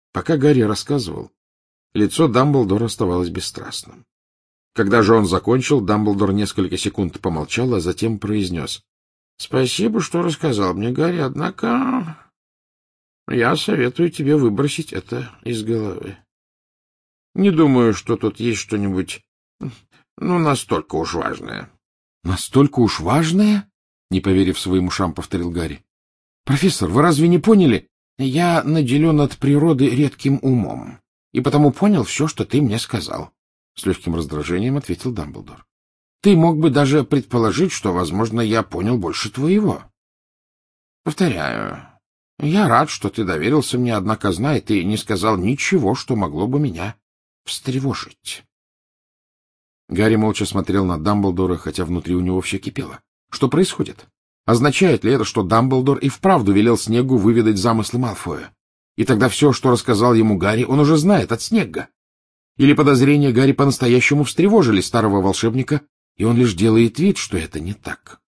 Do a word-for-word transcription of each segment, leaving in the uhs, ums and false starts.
Пока Гарри рассказывал, лицо Дамблдора оставалось бесстрастным. Когда же он закончил, Дамблдор несколько секунд помолчал, а затем произнес: — Спасибо, что рассказал мне, Гарри, однако я советую тебе выбросить это из головы. Не думаю, что тут есть что-нибудь, ну, настолько уж важное. — Настолько уж важное? — не поверив своим ушам, повторил Гарри. — Профессор, вы разве не поняли? Я наделен от природы редким умом, и потому понял все, что ты мне сказал. С легким раздражением ответил Дамблдор. — Ты мог бы даже предположить, что, возможно, я понял больше твоего. Повторяю, я рад, что ты доверился мне, однако, знай, ты не сказал ничего, что могло бы меня встревожить. Гарри молча смотрел на Дамблдора, хотя внутри у него все кипело. Что происходит? Означает ли это, что Дамблдор и вправду велел Снеггу выведать замыслы Малфоя? И тогда все, что рассказал ему Гарри, он уже знает от Снегга. Или подозрения Гарри по-настоящему встревожили старого волшебника, и он лишь делает вид, что это не так?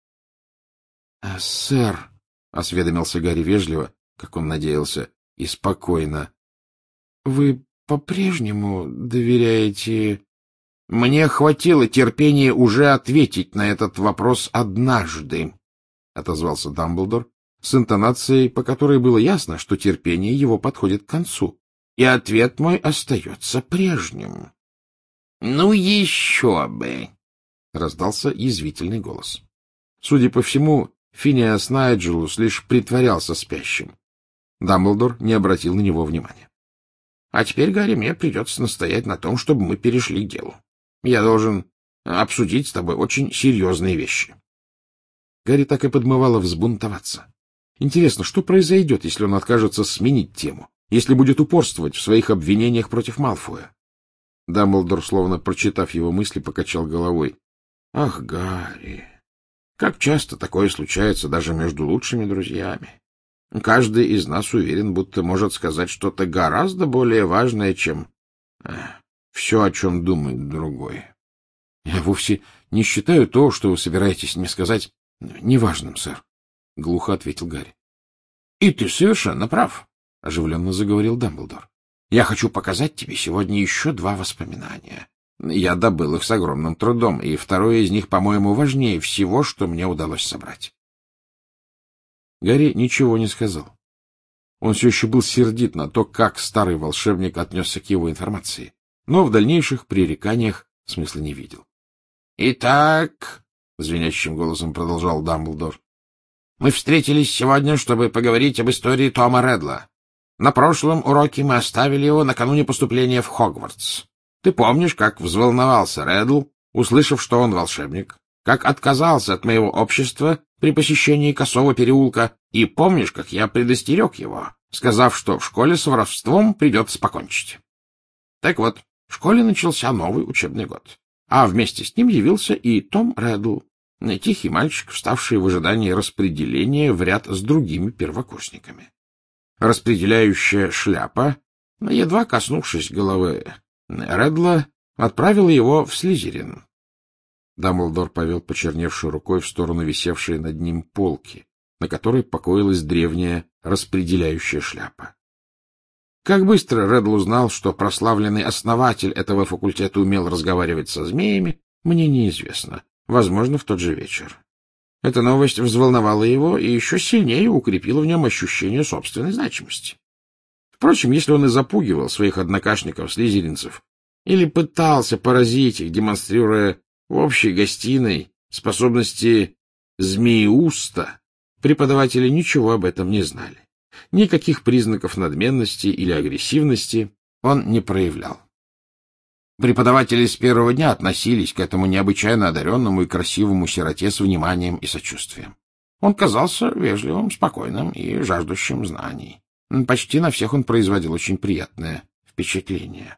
— Сэр, — осведомился Гарри вежливо, как он надеялся, и спокойно, — вы по-прежнему доверяете... — Мне хватило терпения уже ответить на этот вопрос однажды, — отозвался Дамблдор с интонацией, по которой было ясно, что терпение его подходит к концу. И ответ мой остается прежним. — Ну еще бы! — раздался язвительный голос. Судя по всему, Финиас Найджелус лишь притворялся спящим. Дамблдор не обратил на него внимания. — А теперь, Гарри, мне придется настоять на том, чтобы мы перешли к делу. Я должен обсудить с тобой очень серьезные вещи. Гарри так и подмывало взбунтоваться. Интересно, что произойдет, если он откажется сменить тему, если будет упорствовать в своих обвинениях против Малфоя? Дамблдор, словно прочитав его мысли, покачал головой. — Ах, Гарри, как часто такое случается даже между лучшими друзьями. Каждый из нас уверен, будто может сказать что-то гораздо более важное, чем э, все, о чем думает другой. — Я вовсе не считаю то, что вы собираетесь мне сказать, неважным, сэр, — глухо ответил Гарри. — И ты совершенно прав, — оживленно заговорил Дамблдор. — Я хочу показать тебе сегодня еще два воспоминания. Я добыл их с огромным трудом, и второе из них, по-моему, важнее всего, что мне удалось собрать. Гарри ничего не сказал. Он все еще был сердит на то, как старый волшебник отнесся к его информации, но в дальнейших пререканиях смысла не видел. — Итак, — звенящим голосом продолжал Дамблдор, — мы встретились сегодня, чтобы поговорить об истории Тома Реддла. На прошлом уроке мы оставили его накануне поступления в Хогвартс. Ты помнишь, как взволновался Реддл, услышав, что он волшебник, как отказался от моего общества при посещении Косого переулка, и помнишь, как я предостерег его, сказав, что в школе с воровством придется покончить. Так вот, в школе начался новый учебный год, а вместе с ним явился и Том Реддл, тихий мальчик, вставший в ожидании распределения в ряд с другими первокурсниками. Распределяющая шляпа, едва коснувшись головы Реддла, отправила его в Слизерин. Дамблдор повел почерневшей рукой в сторону висевшей над ним полки, на которой покоилась древняя распределяющая шляпа. Как быстро Реддл узнал, что прославленный основатель этого факультета умел разговаривать со змеями, мне неизвестно. Возможно, в тот же вечер. Эта новость взволновала его и еще сильнее укрепила в нем ощущение собственной значимости. Впрочем, если он и запугивал своих однокашников-слизеринцев или пытался поразить их, демонстрируя в общей гостиной способности змееуста, преподаватели ничего об этом не знали. Никаких признаков надменности или агрессивности он не проявлял. Преподаватели с первого дня относились к этому необычайно одаренному и красивому сироте с вниманием и сочувствием. Он казался вежливым, спокойным и жаждущим знаний. Почти на всех он производил очень приятное впечатление.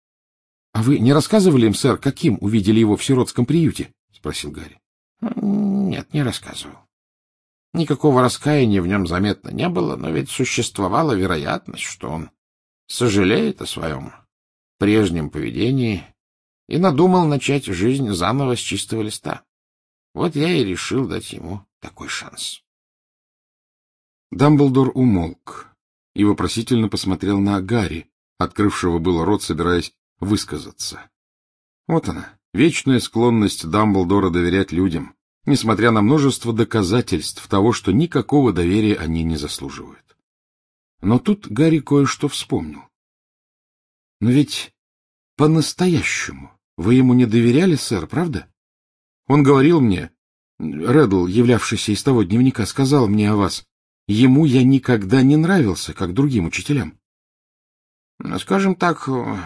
— А вы не рассказывали им, сэр, каким увидели его в сиротском приюте? — спросил Гарри. — Нет, не рассказывал. Никакого раскаяния в нем заметно не было, но ведь существовала вероятность, что он сожалеет о своем прежнем поведении и надумал начать жизнь заново с чистого листа. Вот я и решил дать ему такой шанс. Дамблдор умолк и вопросительно посмотрел на Гарри, открывшего было рот, собираясь высказаться. Вот она, вечная склонность Дамблдора доверять людям, несмотря на множество доказательств того, что никакого доверия они не заслуживают. Но тут Гарри кое-что вспомнил. Но ведь по-настоящему вы ему не доверяли, сэр, правда? Он говорил мне, Реддл, являвшийся из того дневника, сказал мне о вас. Ему я никогда не нравился, как другим учителям. Скажем так,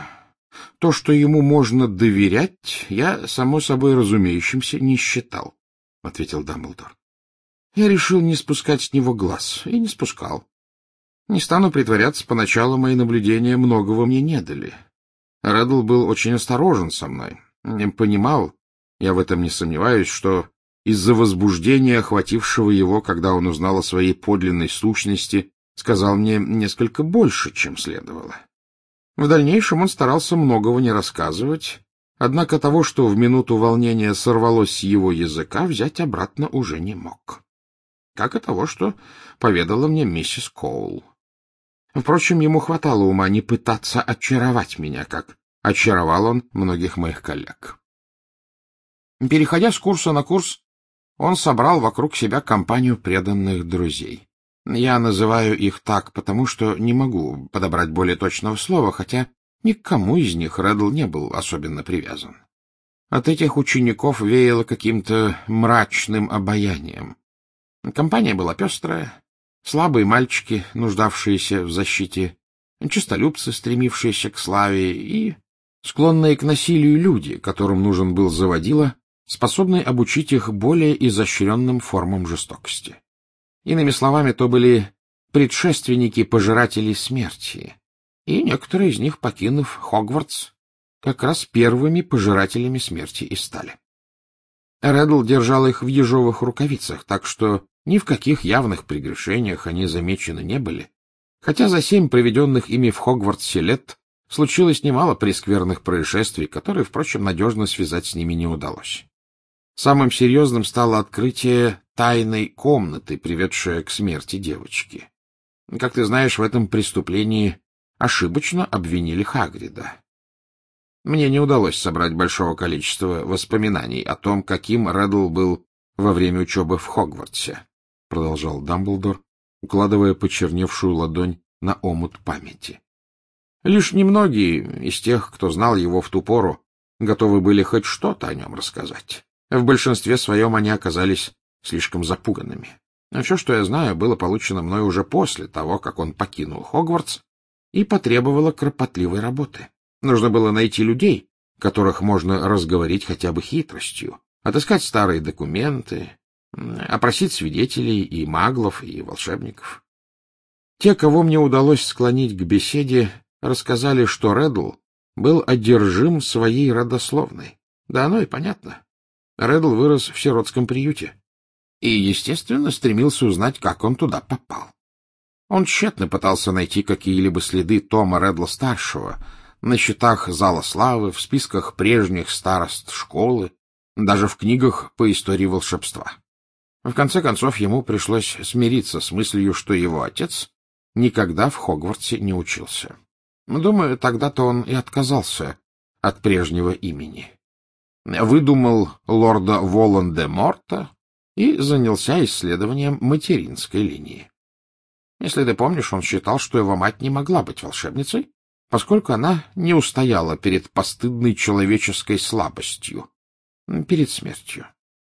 то, что ему можно доверять, я, само собой разумеющимся, не считал, — ответил Дамблдор. Я решил не спускать с него глаз, и не спускал. Не стану притворяться, поначалу мои наблюдения многого мне не дали. Реддл был очень осторожен со мной. Понимал, я в этом не сомневаюсь, что из-за возбуждения, охватившего его, когда он узнал о своей подлинной сущности, сказал мне несколько больше, чем следовало. В дальнейшем он старался многого не рассказывать, однако того, что в минуту волнения сорвалось с его языка, взять обратно уже не мог. Как и того, что поведала мне миссис Коул. Впрочем, ему хватало ума не пытаться очаровать меня, как очаровал он многих моих коллег. Переходя с курса на курс, он собрал вокруг себя компанию преданных друзей. Я называю их так, потому что не могу подобрать более точного слова, хотя ни к кому из них Реддл не был особенно привязан. От этих учеников веяло каким-то мрачным обаянием. Компания была пестрая, слабые мальчики, нуждавшиеся в защите, честолюбцы, стремившиеся к славе, и склонные к насилию люди, которым нужен был заводила, способный обучить их более изощренным формам жестокости. Иными словами, то были предшественники пожирателей смерти, и некоторые из них, покинув Хогвартс, как раз первыми пожирателями смерти и стали. Реддл держал их в ежовых рукавицах, так что ни в каких явных прегрешениях они замечены не были, хотя за семь проведенных ими в Хогвартсе лет случилось немало прескверных происшествий, которые, впрочем, надежно связать с ними не удалось. Самым серьезным стало открытие тайной комнаты, приведшее к смерти девочки. Как ты знаешь, в этом преступлении ошибочно обвинили Хагрида. Мне не удалось собрать большого количества воспоминаний о том, каким Реддл был во время учебы в Хогвартсе, — продолжал Дамблдор, укладывая почерневшую ладонь на омут памяти. Лишь немногие из тех, кто знал его в ту пору, готовы были хоть что-то о нем рассказать. В большинстве своем они оказались слишком запуганными. Но все, что я знаю, было получено мной уже после того, как он покинул Хогвартс, и потребовало кропотливой работы. Нужно было найти людей, которых можно разговорить хотя бы хитростью, отыскать старые документы, опросить свидетелей и маглов, и волшебников. Те, кого мне удалось склонить к беседе, рассказали, что Реддл был одержим своей родословной. Да оно и понятно. Реддл вырос в сиротском приюте и, естественно, стремился узнать, как он туда попал. Он тщетно пытался найти какие-либо следы Тома Реддла-старшего на счетах Зала Славы, в списках прежних старост школы, даже в книгах по истории волшебства. В конце концов, ему пришлось смириться с мыслью, что его отец никогда в Хогвартсе не учился. Думаю, тогда-то он и отказался от прежнего имени. Выдумал лорда Волан-де-Морта и занялся исследованием материнской линии. Если ты помнишь, он считал, что его мать не могла быть волшебницей, поскольку она не устояла перед постыдной человеческой слабостью, перед смертью.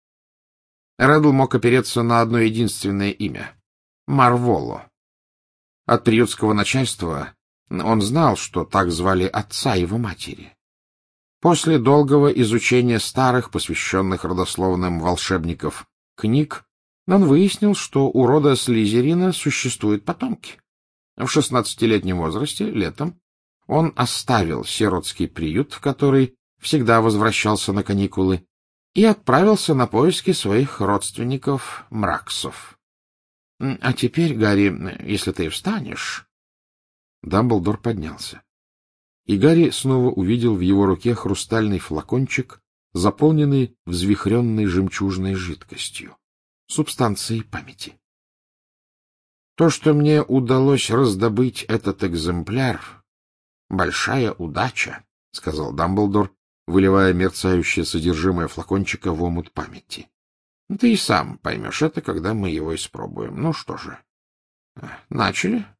Реддл мог опереться на одно единственное имя — Марволо. От приютского начальства он знал, что так звали отца его матери. После долгого изучения старых, посвященных родословным волшебников, книг, он выяснил, что у рода Слизерина существуют потомки. В шестнадцатилетнем возрасте, летом, он оставил сиротский приют, в который всегда возвращался на каникулы, и отправился на поиски своих родственников Мраксов. — А теперь, Гарри, если ты встанешь... Дамблдор поднялся, и Гарри снова увидел в его руке хрустальный флакончик, заполненный взвихренной жемчужной жидкостью, субстанцией памяти. То, что мне удалось раздобыть этот экземпляр, большая удача, — сказал Дамблдор, выливая мерцающее содержимое флакончика в омут памяти. — Ты и сам поймешь это, когда мы его испробуем. Ну что же, начали?